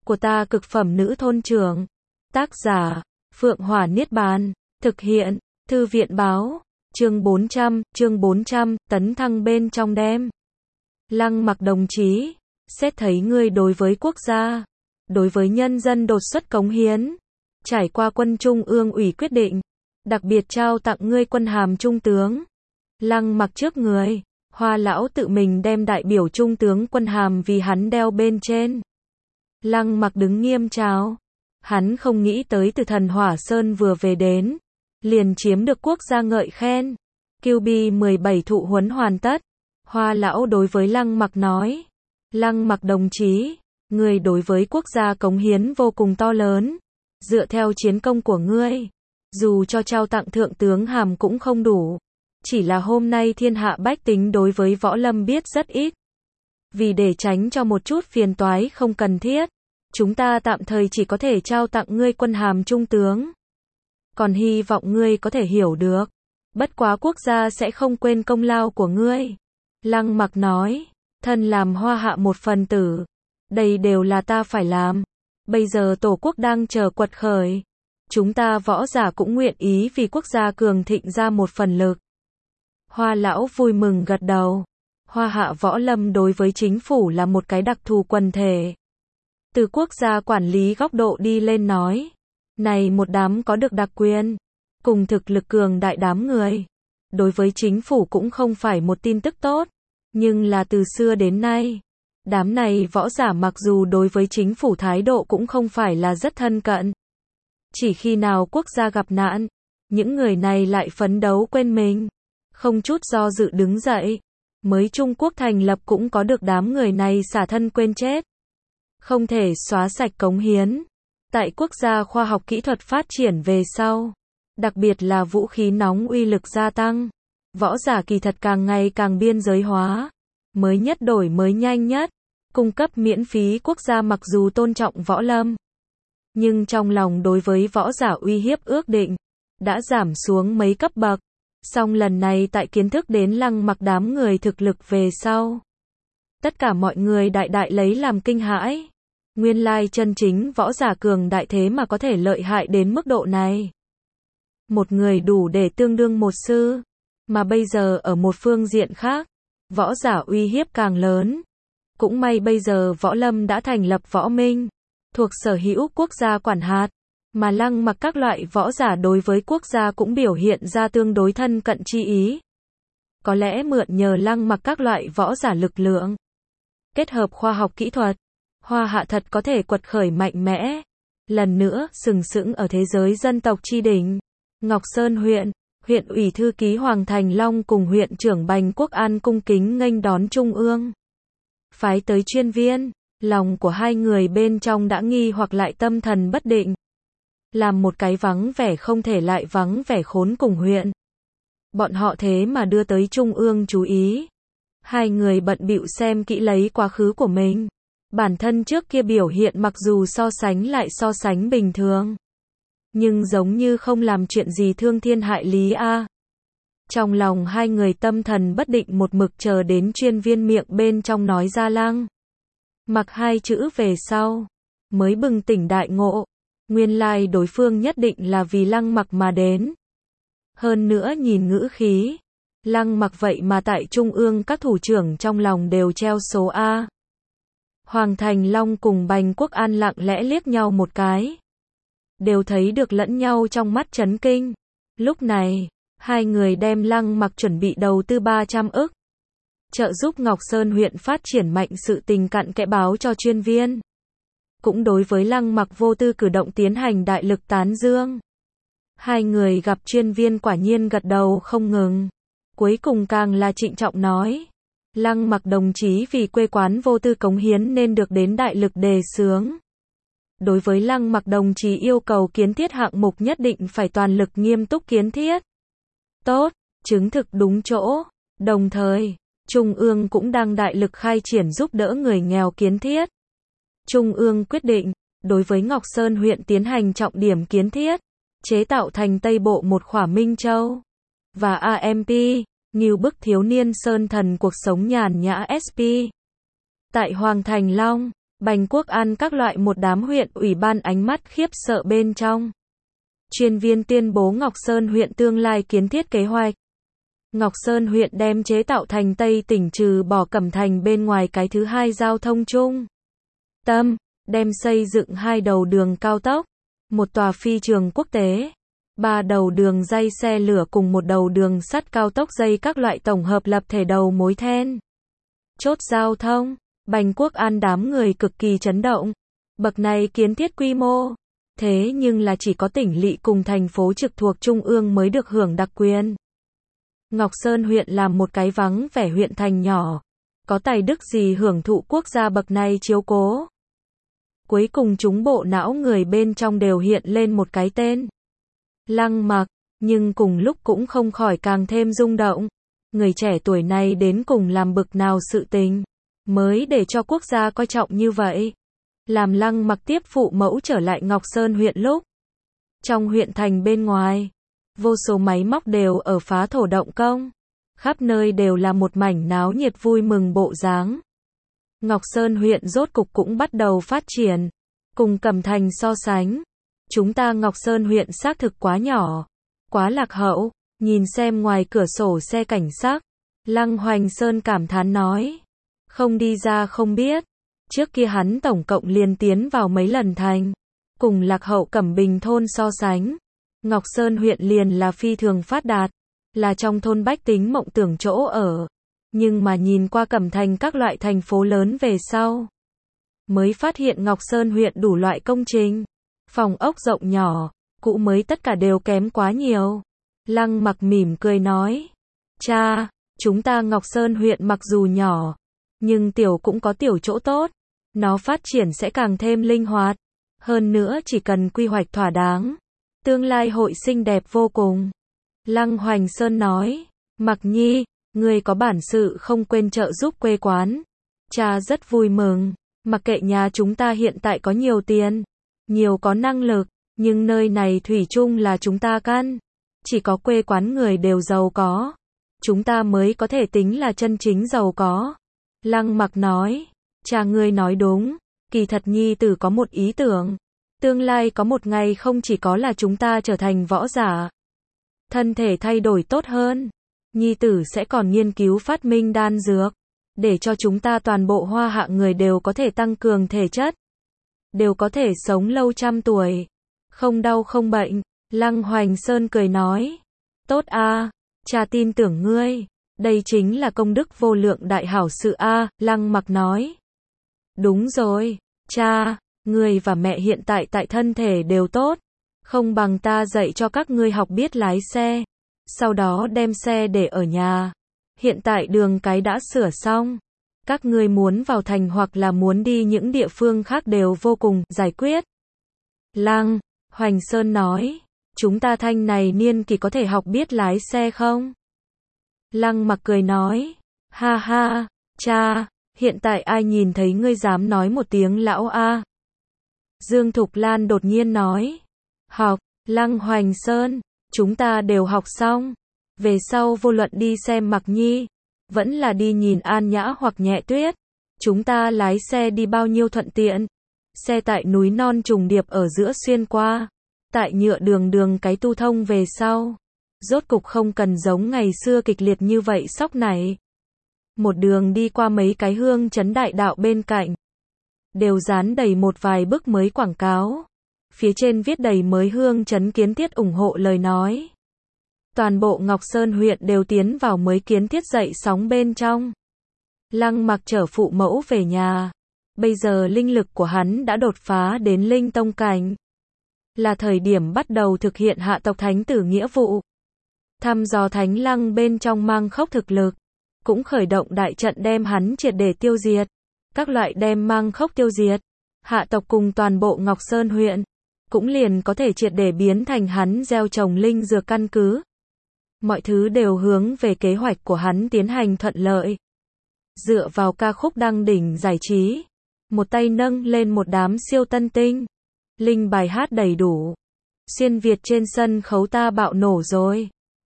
của ta cực phẩm nữ thôn trưởng. Tác giả, Phượng Hỏa Niết Bàn. Thực hiện, Thư viện Báo. Chương 400, tấn thăng bên trong đêm. Lăng Mặc đồng chí, xét thấy ngươi đối với quốc gia, đối với nhân dân đột xuất cống hiến, trải qua quân Trung ương ủy quyết định, đặc biệt trao tặng ngươi quân hàm trung tướng. Lăng Mặc trước người, Hoa lão tự mình đem đại biểu trung tướng quân hàm vì hắn đeo bên trên. Lăng Mặc đứng nghiêm chào. Hắn không nghĩ tới từ Thần Hỏa Sơn vừa về đến, liền chiếm được quốc gia ngợi khen. QB17 thụ huấn hoàn tất. Hoa lão đối với Lăng Mặc nói. Lăng Mặc đồng chí, ngươi đối với quốc gia cống hiến vô cùng to lớn. Dựa theo chiến công của ngươi, dù cho trao tặng thượng tướng hàm cũng không đủ. Chỉ là hôm nay thiên hạ bách tính đối với võ lâm biết rất ít. Vì để tránh cho một chút phiền toái không cần thiết, chúng ta tạm thời chỉ có thể trao tặng ngươi quân hàm trung tướng. Còn hy vọng ngươi có thể hiểu được. Bất quá quốc gia sẽ không quên công lao của ngươi. Lăng Mặc nói, thân làm Hoa hạ một phần tử. Đây đều là ta phải làm. Bây giờ tổ quốc đang chờ quật khởi. Chúng ta võ giả cũng nguyện ý vì quốc gia cường thịnh ra một phần lực. Hoa lão vui mừng gật đầu. Hoa hạ võ lâm đối với chính phủ là một cái đặc thù quần thể. Từ quốc gia quản lý góc độ đi lên nói, này một đám có được đặc quyền, cùng thực lực cường đại đám người. Đối với chính phủ cũng không phải một tin tức tốt, nhưng là từ xưa đến nay, đám này võ giả mặc dù đối với chính phủ thái độ cũng không phải là rất thân cận. Chỉ khi nào quốc gia gặp nạn, những người này lại phấn đấu quên mình, không chút do dự đứng dậy. Mới Trung Quốc thành lập cũng có được đám người này xả thân quên chết. Không thể xóa sạch cống hiến. Tại quốc gia khoa học kỹ thuật phát triển về sau, đặc biệt là vũ khí nóng uy lực gia tăng, võ giả kỳ thật càng ngày càng biên giới hóa, mới nhất đổi mới nhanh nhất, cung cấp miễn phí. Quốc gia mặc dù tôn trọng võ lâm, nhưng trong lòng đối với võ giả uy hiếp ước định đã giảm xuống mấy cấp bậc. Song lần này tại kiến thức đến Lăng Mặc đám người thực lực về sau, tất cả mọi người đại đại lấy làm kinh hãi. Nguyên lai chân chính võ giả cường đại thế mà có thể lợi hại đến mức độ này. Một người đủ để tương đương một sư, mà bây giờ ở một phương diện khác, võ giả uy hiếp càng lớn. Cũng may bây giờ võ lâm đã thành lập võ minh, thuộc sở hữu quốc gia quản hạt, mà Lăng Mặc các loại võ giả đối với quốc gia cũng biểu hiện ra tương đối thân cận chi ý. Có lẽ mượn nhờ Lăng Mặc các loại võ giả lực lượng, kết hợp khoa học kỹ thuật, Hoa hạ thật có thể quật khởi mạnh mẽ, lần nữa sừng sững ở thế giới dân tộc chi đỉnh. Ngọc Sơn huyện, huyện ủy thư ký Hoàng Thành Long cùng huyện trưởng Bành Quốc An cung kính nghênh đón Trung ương. Phái tới chuyên viên, lòng của hai người bên trong đã nghi hoặc lại tâm thần bất định. Làm một cái vắng vẻ không thể lại vắng vẻ khốn cùng huyện. Bọn họ thế mà đưa tới Trung ương chú ý. Hai người bận bịu xem kỹ lấy quá khứ của mình. Bản thân trước kia biểu hiện mặc dù so sánh bình thường, nhưng giống như không làm chuyện gì thương thiên hại lý a. Trong lòng hai người tâm thần bất định một mực chờ đến chuyên viên miệng bên trong nói ra Lăng Mặc hai chữ về sau, mới bừng tỉnh đại ngộ. Nguyên lai đối phương nhất định là vì Lăng Mặc mà đến. Hơn nữa nhìn ngữ khí, Lăng Mặc vậy mà tại Trung ương các thủ trưởng trong lòng đều treo số A. Hoàng Thành Long cùng Bành Quốc An lặng lẽ liếc nhau một cái. Đều thấy được lẫn nhau trong mắt chấn kinh. Lúc này, hai người đem Lăng Mặc chuẩn bị đầu tư 300 ức. Trợ giúp Ngọc Sơn huyện phát triển mạnh sự tình cặn kẽ báo cho chuyên viên. Cũng đối với Lăng Mặc vô tư cử động tiến hành đại lực tán dương. Hai người gặp chuyên viên quả nhiên gật đầu không ngừng. Cuối cùng càng là trịnh trọng nói. Lăng Mặc đồng chí vì quê quán vô tư cống hiến nên được đến đại lực đề xướng. Đối với Lăng Mặc đồng chí yêu cầu kiến thiết hạng mục nhất định phải toàn lực nghiêm túc kiến thiết. Tốt, chứng thực đúng chỗ. Đồng thời, Trung ương cũng đang đại lực khai triển giúp đỡ người nghèo kiến thiết. Trung ương quyết định, đối với Ngọc Sơn huyện tiến hành trọng điểm kiến thiết, chế tạo thành Tây Bộ một khỏa Minh Châu. Và AMP, Ngưu Bức thiếu niên sơn thần cuộc sống nhàn nhã SP. Tại Hoàng Thành Long, Bành Quốc An các loại một đám huyện ủy ban ánh mắt khiếp sợ bên trong. Chuyên viên tuyên bố Ngọc Sơn huyện tương lai kiến thiết kế hoạch. Ngọc Sơn huyện đem chế tạo thành Tây tỉnh trừ bỏ Cẩm Thành bên ngoài cái thứ hai giao thông chung tâm, đem xây dựng 2 đầu đường cao tốc, 1 tòa phi trường quốc tế, 3 đầu đường ray xe lửa cùng 1 đầu đường sắt cao tốc dây các loại tổng hợp lập thể đầu mối then. Chốt giao thông, Bành Quốc An đám người cực kỳ chấn động. Bậc này kiến thiết quy mô, thế nhưng là chỉ có tỉnh lỵ cùng thành phố trực thuộc trung ương mới được hưởng đặc quyền. Ngọc Sơn huyện làm một cái vắng vẻ huyện thành nhỏ, có tài đức gì hưởng thụ quốc gia bậc này chiếu cố. Cuối cùng chúng bộ não người bên trong đều hiện lên một cái tên. Lăng Mặc, nhưng cùng lúc cũng không khỏi càng thêm rung động. Người trẻ tuổi này đến cùng làm bực nào sự tình, mới để cho quốc gia coi trọng như vậy. Làm Lăng Mặc tiếp phụ mẫu trở lại Ngọc Sơn huyện lúc. Trong huyện thành bên ngoài, vô số máy móc đều ở phá thổ động công. Khắp nơi đều là một mảnh náo nhiệt vui mừng bộ dáng. Ngọc Sơn huyện rốt cục cũng bắt đầu phát triển. Cùng Cẩm Thành so sánh, chúng ta Ngọc Sơn huyện xác thực quá nhỏ, quá lạc hậu. Nhìn xem ngoài cửa sổ xe cảnh sát, Lăng Hoành Sơn cảm thán nói. Không đi ra không biết. Trước kia hắn tổng cộng liền tiến vào mấy lần thành. Cùng lạc hậu Cẩm Bình thôn so sánh, Ngọc Sơn huyện liền là phi thường phát đạt, là trong thôn bách tính mộng tưởng chỗ ở. Nhưng mà nhìn qua Cẩm Thành các loại thành phố lớn về sau, mới phát hiện Ngọc Sơn huyện đủ loại công trình, phòng ốc rộng nhỏ, cũ mới tất cả đều kém quá nhiều. Lăng Mặc mỉm cười nói, cha, chúng ta Ngọc Sơn huyện mặc dù nhỏ, nhưng tiểu cũng có tiểu chỗ tốt, nó phát triển sẽ càng thêm linh hoạt, hơn nữa chỉ cần quy hoạch thỏa đáng, tương lai hội xinh đẹp vô cùng. Lăng Hoành Sơn nói, Mặc Nhi, ngươi có bản sự không quên trợ giúp quê quán. Cha rất vui mừng, mặc kệ nhà chúng ta hiện tại có nhiều tiền, nhiều có năng lực, nhưng nơi này thủy chung là chúng ta căn. Chỉ có quê quán người đều giàu có, chúng ta mới có thể tính là chân chính giàu có. Lăng Mặc nói, cha ngươi nói đúng, kỳ thật Nhi tử có một ý tưởng. Tương lai có một ngày không chỉ có là chúng ta trở thành võ giả, thân thể thay đổi tốt hơn, Nhi tử sẽ còn nghiên cứu phát minh đan dược, để cho chúng ta toàn bộ Hoa Hạ người đều có thể tăng cường thể chất, đều có thể sống lâu trăm tuổi, không đau không bệnh. Lăng Hoành Sơn cười nói, tốt a, cha tin tưởng ngươi, đây chính là công đức vô lượng đại hảo sự a. Lăng Mặc nói, đúng rồi, cha, ngươi và mẹ hiện tại tại thân thể đều tốt, không bằng ta dạy cho các ngươi học biết lái xe, sau đó đem xe để ở nhà. Hiện tại đường cái đã sửa xong, các ngươi muốn vào thành hoặc là muốn đi những địa phương khác đều vô cùng giải quyết. Lăng Hoành Sơn nói, chúng ta thanh này niên kỳ có thể học biết lái xe không? Lăng Mặc cười nói, ha ha, cha, hiện tại ai nhìn thấy ngươi dám nói một tiếng lão a? Dương Thục Lan đột nhiên nói, học. Lăng Hoành Sơn, chúng ta đều học xong, về sau vô luận đi xem Mặc Nhi, vẫn là đi nhìn An Nhã hoặc Nhẹ Tuyết, chúng ta lái xe đi bao nhiêu thuận tiện. Xe tại núi non trùng điệp ở giữa xuyên qua, tại nhựa đường cái tu thông về sau, rốt cục không cần giống ngày xưa kịch liệt như vậy sóc này. Một đường đi qua mấy cái hương trấn đại đạo bên cạnh, đều dán đầy một vài bức mới quảng cáo, phía trên viết đầy mới hương trấn kiến thiết ủng hộ lời nói. Toàn bộ Ngọc Sơn huyện đều tiến vào mới kiến thiết dậy sóng bên trong. Lăng Mặc chở phụ mẫu về nhà, bây giờ linh lực của hắn đã đột phá đến linh tông cảnh, là thời điểm bắt đầu thực hiện hạ tộc thánh tử nghĩa vụ. Thăm dò thánh lăng bên trong mang khốc thực lực, cũng khởi động đại trận đem hắn triệt để tiêu diệt. Các loại đem mang khốc tiêu diệt, hạ tộc cùng toàn bộ Ngọc Sơn huyện, cũng liền có thể triệt để biến thành hắn gieo trồng linh dược căn cứ. Mọi thứ đều hướng về kế hoạch của hắn tiến hành thuận lợi. Dựa vào ca khúc đăng đỉnh giải trí, một tay nâng lên một đám siêu tân tinh, linh bài hát đầy đủ. Xuyên Việt trên sân khấu ta bạo nổ rồi.